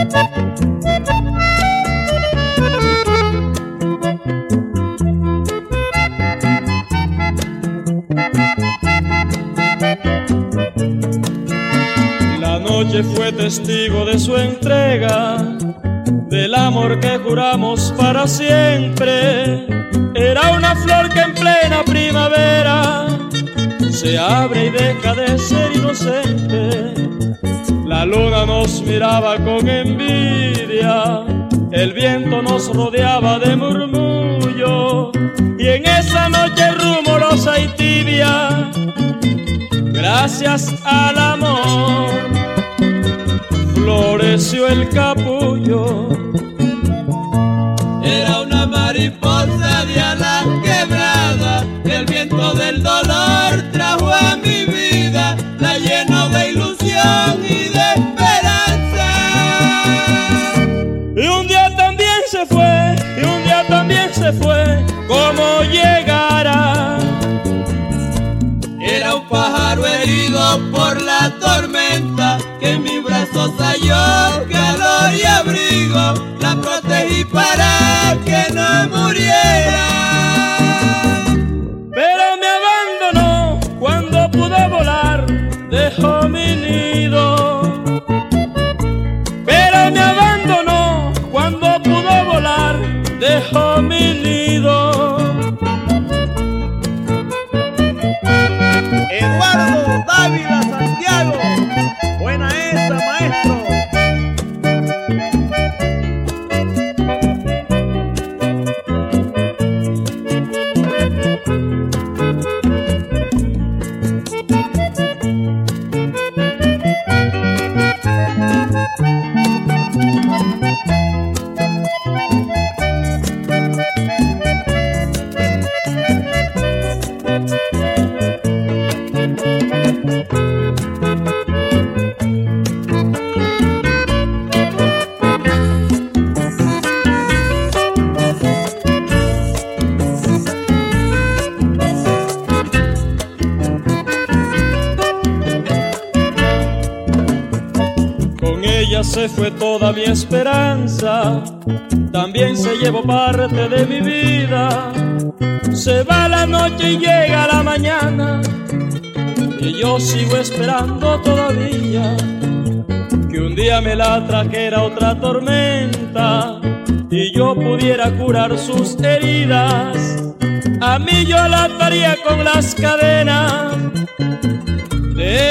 La noche fue testigo de su entrega, del amor que juramos para siempre. Era una flor que en plena primavera se abre y deja de ser inocente. La luna nos miraba con envidia, el viento nos rodeaba de murmullo, y en esa noche rumorosa y tibia, gracias al amor, floreció el capullo. Era una mariposa de alas quebradas que el viento del dolor trajo a mi vida, la llenó de ilusión y de esperanza. Y un día también se fue, y un día también se fue, como llegará. Era un pájaro herido por la tormenta que en mis brazos halló calor y abrigo, la protegí para que no muriera. Pero me abandonó cuando pude volar, dejó mi nido. Pero me abandonó cuando pude volar, dejó mi nido. Eduardo Dávila Santiago, buena esa, maestro. Se fue toda mi esperanza, también se llevó parte de mi vida. Se va la noche y llega la mañana, y yo sigo esperando todavía que un día me la trajera otra tormenta y yo pudiera curar sus heridas. A mí yo la ataría con las cadenas de